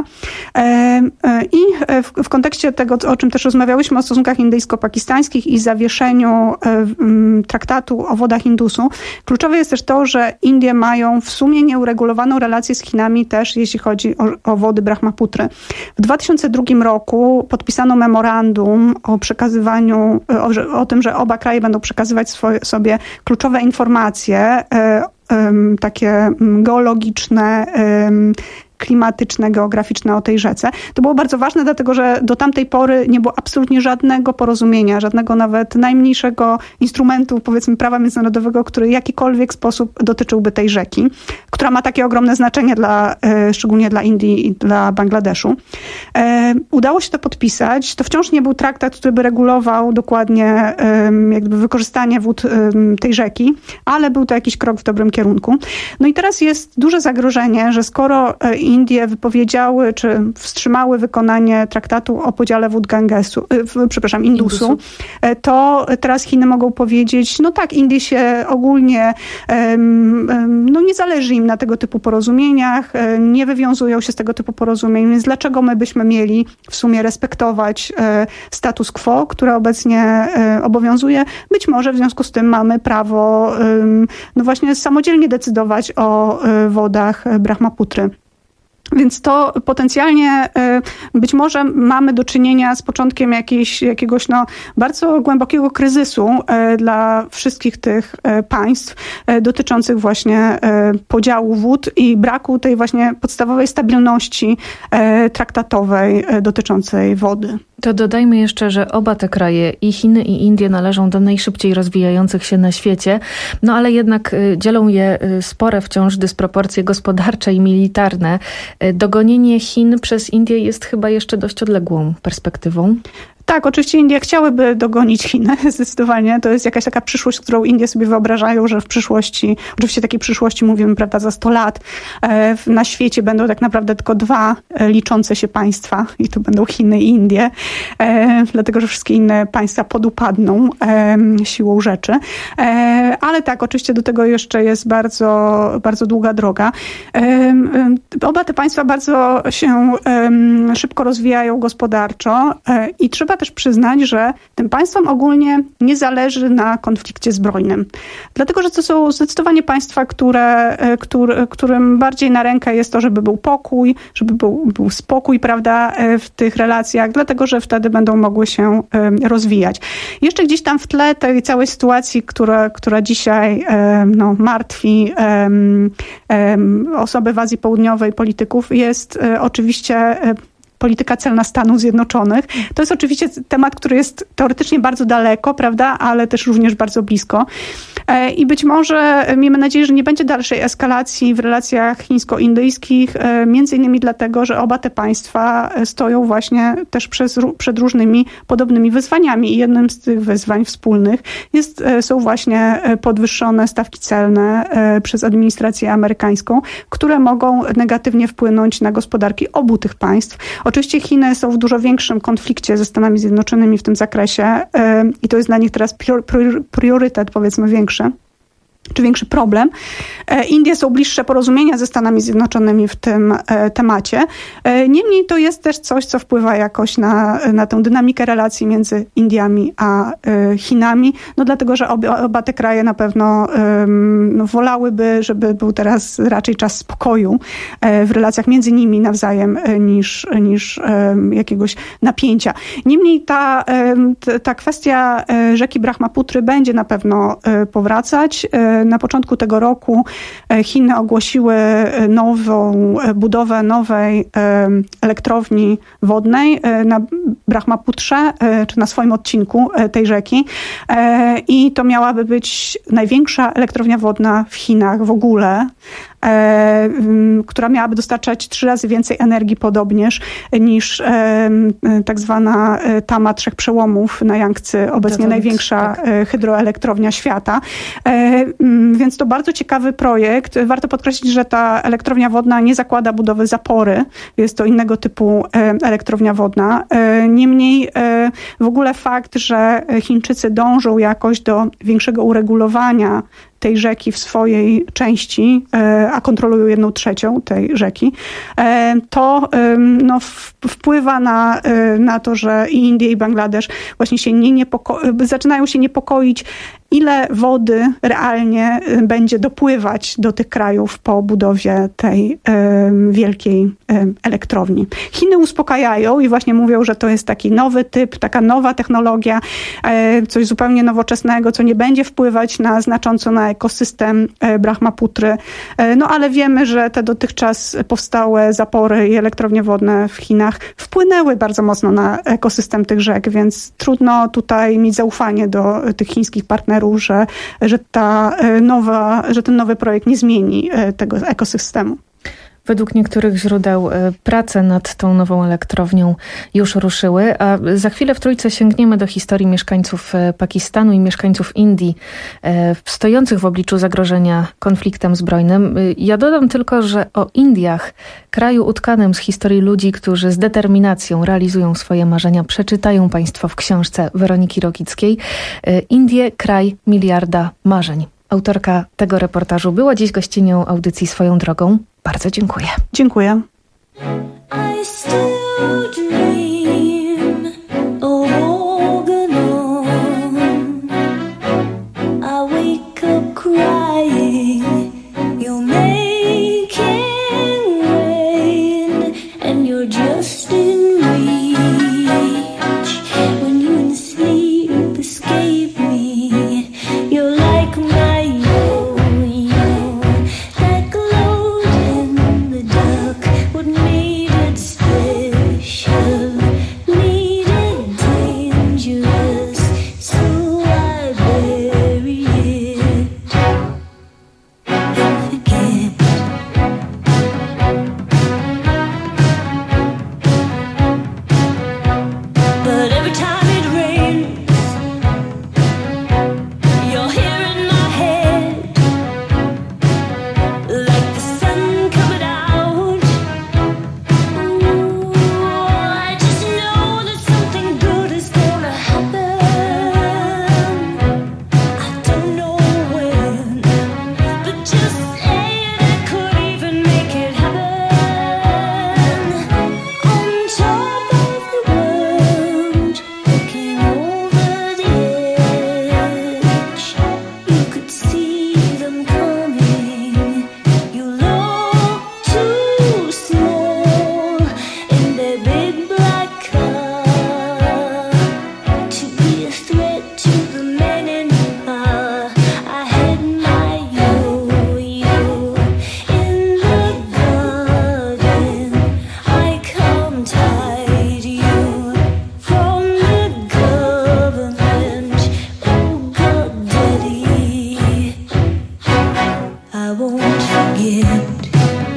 I w, w kontekście tego, o czym też rozmawiałyśmy, o stosunkach indyjsko-pakistańskich i zawieszeniu traktatu o wodach Indusu, kluczowe jest też to, że Indie mają w sumie nieuregulowaną relację z Chinami też, jeśli chodzi o, o wody Brahmaputry. W dwa tysiące drugim roku podpisano memorandum o przekazywaniu, o, o tym, że oba kraje będą przekazywać swoje, sobie kluczowe informacje, y, y, takie geologiczne, y, klimatyczne, geograficzne o tej rzece. To było bardzo ważne, dlatego że do tamtej pory nie było absolutnie żadnego porozumienia, żadnego nawet najmniejszego instrumentu, powiedzmy, prawa międzynarodowego, który w jakikolwiek sposób dotyczyłby tej rzeki, która ma takie ogromne znaczenie dla, szczególnie dla Indii i dla Bangladeszu. Udało się to podpisać. To wciąż nie był traktat, który by regulował dokładnie jakby wykorzystanie wód tej rzeki, ale był to jakiś krok w dobrym kierunku. No i teraz jest duże zagrożenie, że skoro Indie wypowiedziały, czy wstrzymały wykonanie traktatu o podziale wód Gangesu, przepraszam, Indusu, Indusu, to teraz Chiny mogą powiedzieć, no tak, Indie się ogólnie, no nie zależy im na tego typu porozumieniach, nie wywiązują się z tego typu porozumień, więc dlaczego my byśmy mieli w sumie respektować status quo, które obecnie obowiązuje? Być może w związku z tym mamy prawo, no właśnie samodzielnie decydować o wodach Brahmaputry. Więc to potencjalnie być może mamy do czynienia z początkiem jakiejś, jakiegoś no, bardzo głębokiego kryzysu dla wszystkich tych państw dotyczących właśnie podziału wód i braku tej właśnie podstawowej stabilności traktatowej dotyczącej wody. To dodajmy jeszcze, że oba te kraje, i Chiny, i Indie, należą do najszybciej rozwijających się na świecie, no ale jednak dzielą je spore wciąż dysproporcje gospodarcze i militarne. Dogonienie Chin przez Indię jest chyba jeszcze dość odległą perspektywą. Tak, oczywiście Indie chciałyby dogonić Chiny, zdecydowanie. To jest jakaś taka przyszłość, którą Indie sobie wyobrażają, że w przyszłości, oczywiście takiej przyszłości mówimy, prawda, za sto lat, na świecie będą tak naprawdę tylko dwa liczące się państwa i to będą Chiny i Indie, dlatego, że wszystkie inne państwa podupadną siłą rzeczy. Ale tak, oczywiście do tego jeszcze jest bardzo, bardzo długa droga. Oba te państwa bardzo się szybko rozwijają gospodarczo i trzeba też przyznać, że tym państwom ogólnie nie zależy na konflikcie zbrojnym. Dlatego, że to są zdecydowanie państwa, które, które, którym bardziej na rękę jest to, żeby był pokój, żeby był, był spokój, prawda, w tych relacjach, dlatego, że wtedy będą mogły się rozwijać. Jeszcze gdzieś tam w tle tej całej sytuacji, która, która dzisiaj no, martwi osoby w Azji Południowej, polityków, jest oczywiście polityka celna Stanów Zjednoczonych. To jest oczywiście temat, który jest teoretycznie bardzo daleko, prawda, ale też również bardzo blisko. I być może, miejmy nadzieję, że nie będzie dalszej eskalacji w relacjach chińsko-indyjskich, między innymi dlatego, że oba te państwa stoją właśnie też przez, przed różnymi podobnymi wyzwaniami. I jednym z tych wyzwań wspólnych jest, są właśnie podwyższone stawki celne przez administrację amerykańską, które mogą negatywnie wpłynąć na gospodarki obu tych państw. Oczywiście Chiny są w dużo większym konflikcie ze Stanami Zjednoczonymi w tym zakresie i to jest dla nich teraz priorytet, powiedzmy, większy, czy większy problem. Indie są bliższe porozumienia ze Stanami Zjednoczonymi w tym temacie. Niemniej to jest też coś, co wpływa jakoś na, na tę dynamikę relacji między Indiami a Chinami, no dlatego, że oba, oba te kraje na pewno no, wolałyby, żeby był teraz raczej czas spokoju w relacjach między nimi nawzajem niż, niż jakiegoś napięcia. Niemniej ta, ta kwestia rzeki Brahmaputry będzie na pewno powracać. Na początku tego roku Chiny ogłosiły nową budowę nowej elektrowni wodnej na Brahmaputrze, czy na swoim odcinku tej rzeki. I to miałaby być największa elektrownia wodna w Chinach w ogóle, która miałaby dostarczać trzy razy więcej energii podobnież niż tak zwana Tama Trzech Przełomów na Yangtze, obecnie to największa tak. hydroelektrownia świata. Więc to bardzo ciekawy projekt. Warto podkreślić, że ta elektrownia wodna nie zakłada budowy zapory. Jest to innego typu elektrownia wodna. Niemniej w ogóle fakt, że Chińczycy dążą jakoś do większego uregulowania tej rzeki w swojej części, a kontrolują jedną trzecią tej rzeki, to no, wpływa na, na to, że i Indie, i Bangladesz właśnie się nie niepoko- zaczynają się niepokoić, ile wody realnie będzie dopływać do tych krajów po budowie tej y, wielkiej y, elektrowni. Chiny uspokajają i właśnie mówią, że to jest taki nowy typ, taka nowa technologia, y, coś zupełnie nowoczesnego, co nie będzie wpływać na znacząco na ekosystem y, Brahmaputry. Y, no ale wiemy, że te dotychczas powstałe zapory i elektrownie wodne w Chinach wpłynęły bardzo mocno na ekosystem tych rzek, więc trudno tutaj mieć zaufanie do tych chińskich partnerów, Że, że, ta nowa, że ten nowy projekt nie zmieni tego ekosystemu. Według niektórych źródeł prace nad tą nową elektrownią już ruszyły, a za chwilę w Trójce sięgniemy do historii mieszkańców Pakistanu i mieszkańców Indii stojących w obliczu zagrożenia konfliktem zbrojnym. Ja dodam tylko, że o Indiach, kraju utkanym z historii ludzi, którzy z determinacją realizują swoje marzenia, przeczytają Państwo w książce Weroniki Rokickiej. Indie, kraj miliarda marzeń. Autorka tego reportażu była dziś gościnią audycji Swoją drogą. Bardzo dziękuję. Dziękuję. I still dream of Organon. I wake up crying, you're making way. forget.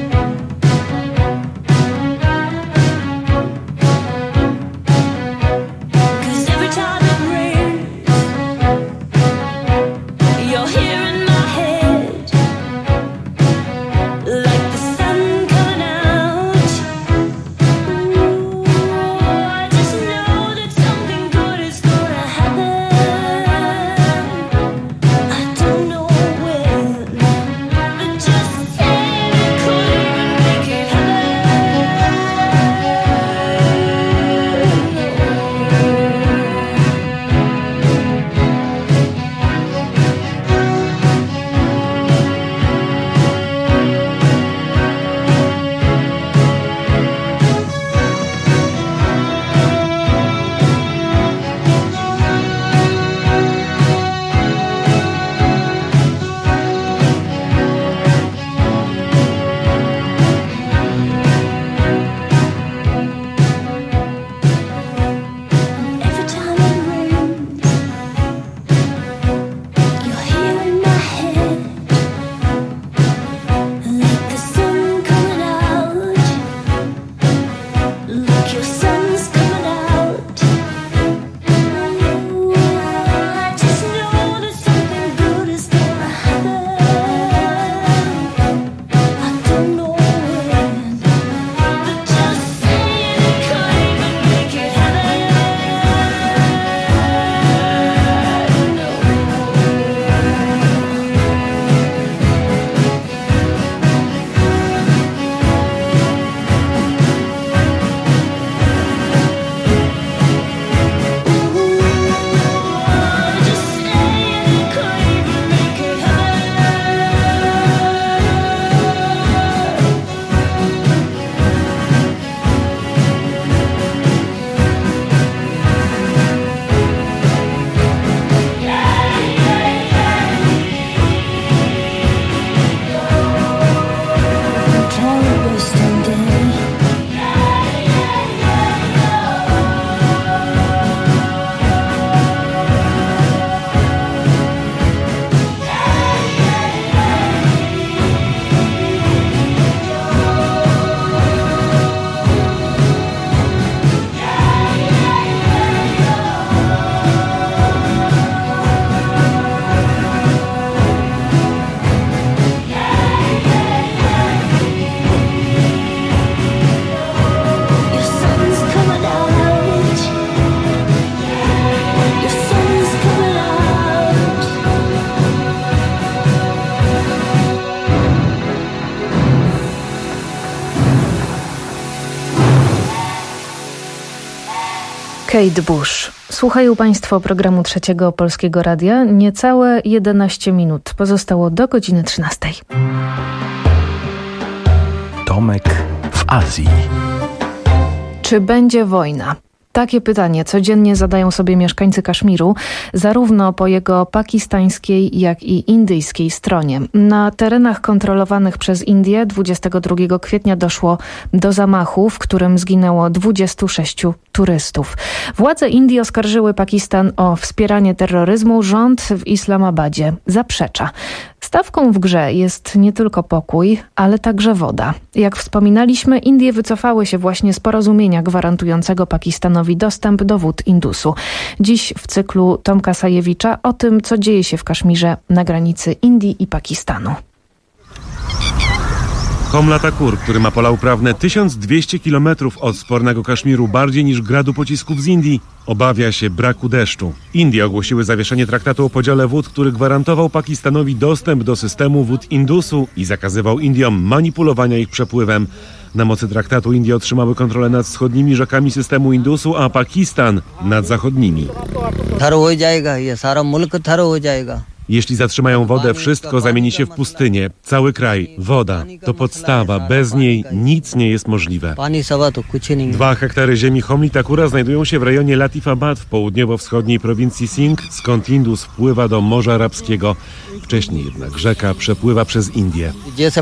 Kate Bush. Słuchają Państwo programu Trzeciego Polskiego Radia. Niecałe jedenaście minut. Pozostało do godziny trzynastej. Tomek w Azji. Czy będzie wojna? Takie pytanie codziennie zadają sobie mieszkańcy Kaszmiru, zarówno po jego pakistańskiej, jak i indyjskiej stronie. Na terenach kontrolowanych przez Indię dwudziestego drugiego kwietnia doszło do zamachu, w którym zginęło dwudziestu sześciu turystów. Władze Indii oskarżyły Pakistan o wspieranie terroryzmu. Rząd w Islamabadzie zaprzecza. Stawką w grze jest nie tylko pokój, ale także woda. Jak wspominaliśmy, Indie wycofały się właśnie z porozumienia gwarantującego Pakistanowi dostęp do wód Indusu. Dziś w cyklu Tomka Sajewicza o tym, co dzieje się w Kaszmirze na granicy Indii i Pakistanu. Komla Thakur, który ma pola uprawne tysiąc dwieście kilometrów od spornego Kaszmiru, bardziej niż gradu pocisków z Indii, obawia się braku deszczu. Indie ogłosiły zawieszenie traktatu o podziale wód, który gwarantował Pakistanowi dostęp do systemu wód Indusu i zakazywał Indiom manipulowania ich przepływem. Na mocy traktatu Indie otrzymały kontrolę nad wschodnimi rzekami systemu Indusu, a Pakistan nad zachodnimi. Jeśli zatrzymają wodę, wszystko zamieni się w pustynię. Cały kraj, woda, to podstawa. Bez niej nic nie jest możliwe. Dwa hektary ziemi Komli Thakura znajdują się w rejonie Latifabad w południowo-wschodniej prowincji Sindh, skąd Indus wpływa do Morza Arabskiego. Wcześniej jednak rzeka przepływa przez Indię.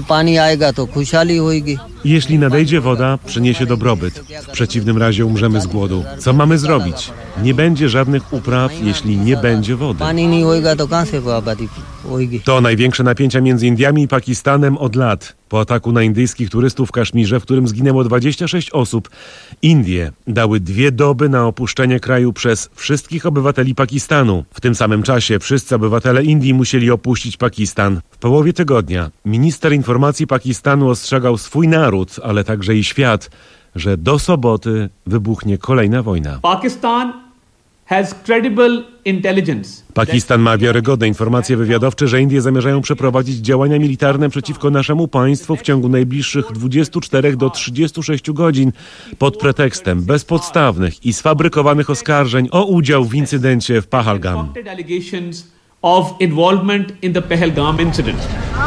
Jeśli nadejdzie woda, przyniesie dobrobyt. W przeciwnym razie umrzemy z głodu. Co mamy zrobić? Nie będzie żadnych upraw, jeśli nie będzie wody. To największe napięcia między Indiami i Pakistanem od lat. Po ataku na indyjskich turystów w Kaszmirze, w którym zginęło dwadzieścia sześć osób, Indie dały dwie doby na opuszczenie kraju przez wszystkich obywateli Pakistanu. W tym samym czasie wszyscy obywatele Indii musieli opuścić Pakistan. W połowie tygodnia minister informacji Pakistanu ostrzegał swój naród, ale także i świat, że do soboty wybuchnie kolejna wojna. Pakistan has credible intelligence. Pakistan ma wiarygodne informacje wywiadowcze, że Indie zamierzają przeprowadzić działania militarne przeciwko naszemu państwu w ciągu najbliższych dwudziestu czterech do trzydziestu sześciu godzin pod pretekstem bezpodstawnych i sfabrykowanych oskarżeń o udział w incydencie w Pahalgam. Of involvement in the Pahalgam incident.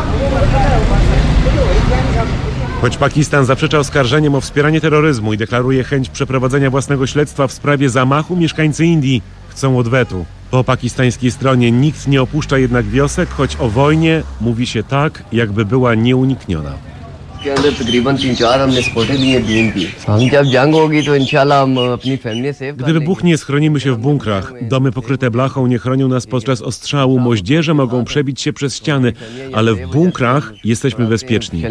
Choć Pakistan zaprzecza oskarżeniom o wspieranie terroryzmu i deklaruje chęć przeprowadzenia własnego śledztwa w sprawie zamachu, mieszkańcy Indii chcą odwetu. Po pakistańskiej stronie nikt nie opuszcza jednak wiosek, choć o wojnie mówi się tak, jakby była nieunikniona. Gdy wybuchnie, schronimy się w bunkrach. Domy pokryte blachą nie chronią nas podczas ostrzału. Moździerze mogą przebić się przez ściany, ale w bunkrach jesteśmy bezpieczni.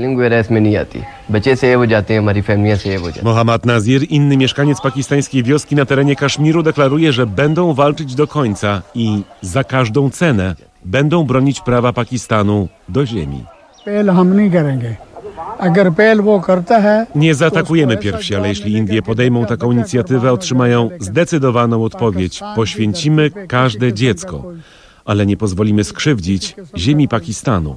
Mohammad Nazir, inny mieszkaniec pakistańskiej wioski na terenie Kaszmiru, deklaruje, że będą walczyć do końca i za każdą cenę będą bronić prawa Pakistanu do ziemi. Nie zaatakujemy pierwsi, ale jeśli Indie podejmą taką inicjatywę, otrzymają zdecydowaną odpowiedź. Poświęcimy każde dziecko, ale nie pozwolimy skrzywdzić ziemi Pakistanu.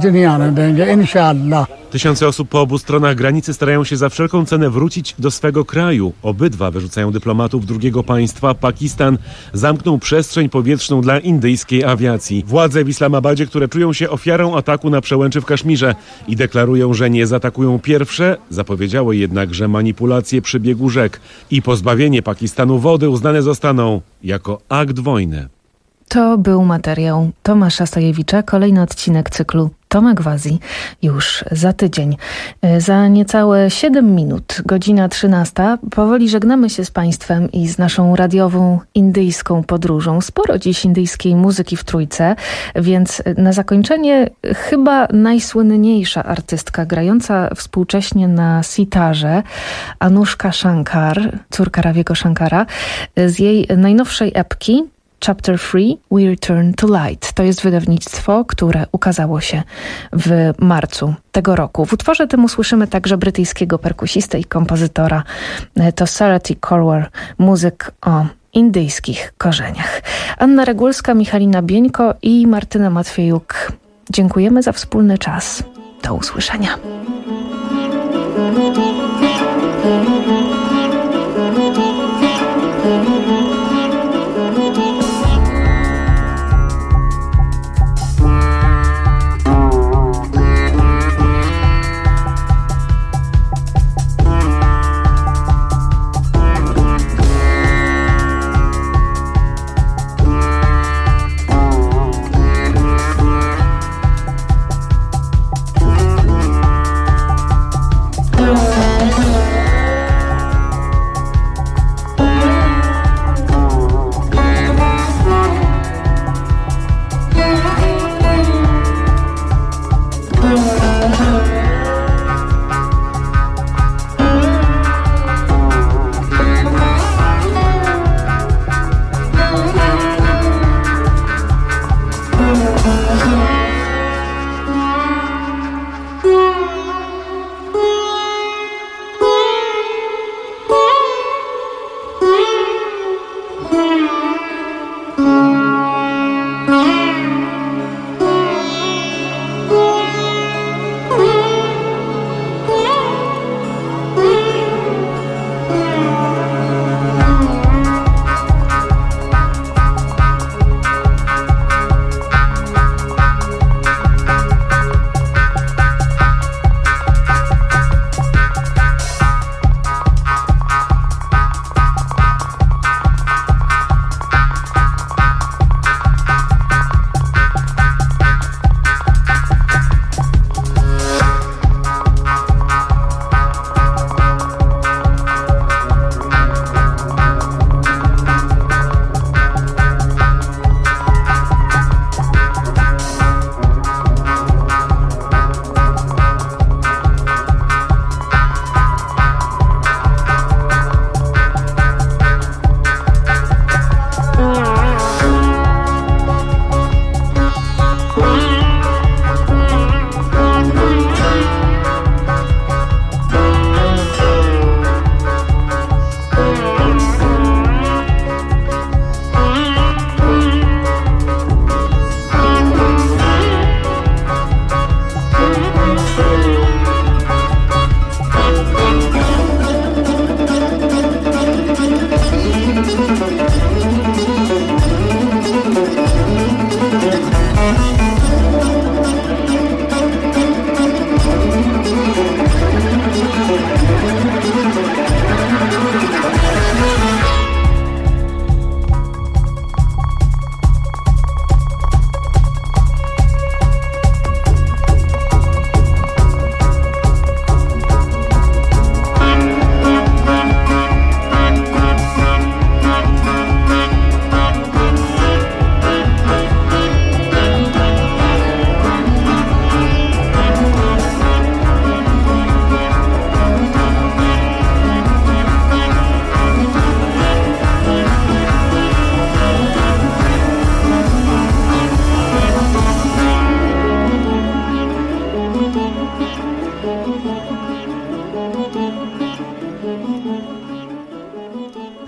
Tysiące osób po obu stronach granicy starają się za wszelką cenę wrócić do swego kraju. Obydwa wyrzucają dyplomatów drugiego państwa. Pakistan zamknął przestrzeń powietrzną dla indyjskiej awiacji. Władze w Islamabadzie, które czują się ofiarą ataku na przełęczy w Kaszmirze i deklarują, że nie zaatakują pierwsze, zapowiedziały jednak, że manipulacje przebiegu rzek i pozbawienie Pakistanu wody uznane zostaną jako akt wojny. To był materiał Tomasza Stajewicza, kolejny odcinek cyklu Tomek w Azji już za tydzień. Za niecałe siedem minut, godzina trzynasta, powoli żegnamy się z Państwem i z naszą radiową indyjską podróżą. Sporo dziś indyjskiej muzyki w trójce, więc na zakończenie chyba najsłynniejsza artystka grająca współcześnie na sitarze, Anushka Shankar, córka Raviego Shankara, z jej najnowszej epki Chapter three, We Return to Light. To jest wydawnictwo, które ukazało się w marcu tego roku. W utworze tym usłyszymy także brytyjskiego perkusistę i kompozytora. To Sarah T. Corwer, muzyk o indyjskich korzeniach. Anna Regulska, Michalina Bieńko i Martyna Matwiejuk. Dziękujemy za wspólny czas. Do usłyszenia.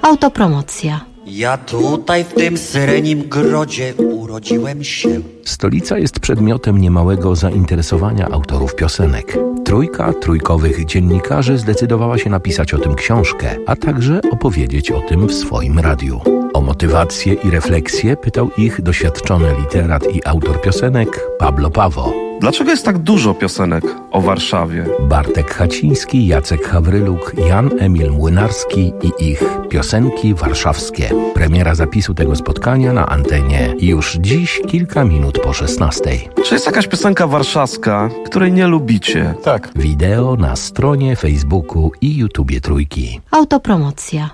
Autopromocja. Ja tutaj w tym syrenim grodzie urodziłem się. Stolica jest przedmiotem niemałego zainteresowania autorów piosenek. Trójka trójkowych dziennikarzy zdecydowała się napisać o tym książkę, a także opowiedzieć o tym w swoim radiu. O motywację i refleksję pytał ich doświadczony literat i autor piosenek Pablo Pawo. Dlaczego jest tak dużo piosenek o Warszawie? Bartek Haciński, Jacek Hawryluk, Jan Emil Młynarski i ich piosenki warszawskie. Premiera zapisu tego spotkania na antenie już dziś kilka minut po szesnastej. Czy jest jakaś piosenka warszawska, której nie lubicie? Tak. Wideo na stronie Facebooku i YouTubie Trójki. Autopromocja.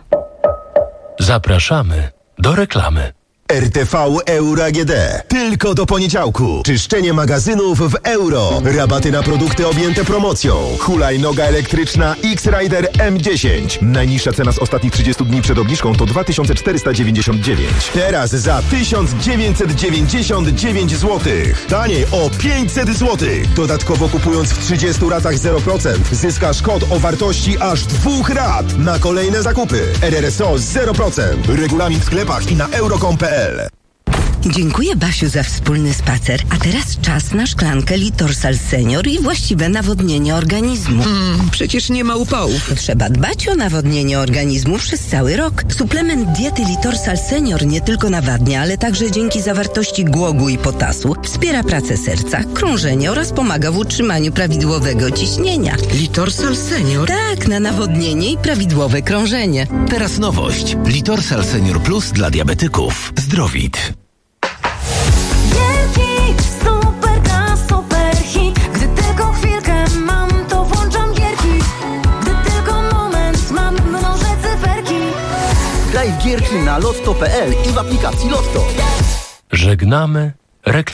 Zapraszamy do reklamy. R T V Euro A G D. Tylko do poniedziałku. Czyszczenie magazynów w euro. Rabaty na produkty objęte promocją. Hulajnoga elektryczna X-Rider M dziesięć. Najniższa cena z ostatnich trzydziestu dni przed obniżką to dwa tysiące czterysta dziewięćdziesiąt dziewięć. Teraz za tysiąc dziewięćset dziewięćdziesiąt dziewięć złotych. Taniej o pięćset złotych. Dodatkowo kupując w trzydziestu ratach zero procent zyskasz kod o wartości aż dwóch rat na kolejne zakupy. R R S O zero procent. Regulamin w sklepach i na euro kropka com kropka p l. Dziękuję, Basiu, za wspólny spacer. A teraz czas na szklankę Litorsal Senior i właściwe nawodnienie organizmu. Mm, przecież nie ma upałów. Trzeba dbać o nawodnienie organizmu przez cały rok. Suplement diety Litorsal Senior nie tylko nawadnia, ale także dzięki zawartości głogu i potasu wspiera pracę serca, krążenie oraz pomaga w utrzymaniu prawidłowego ciśnienia. Litorsal Senior? Tak, na nawodnienie i prawidłowe krążenie. Teraz nowość. Litorsal Senior Plus dla diabetyków. Zdrowit. Graj w gierki na lotto kropka p l i w aplikacji Lotto. Żegnamy reklamę.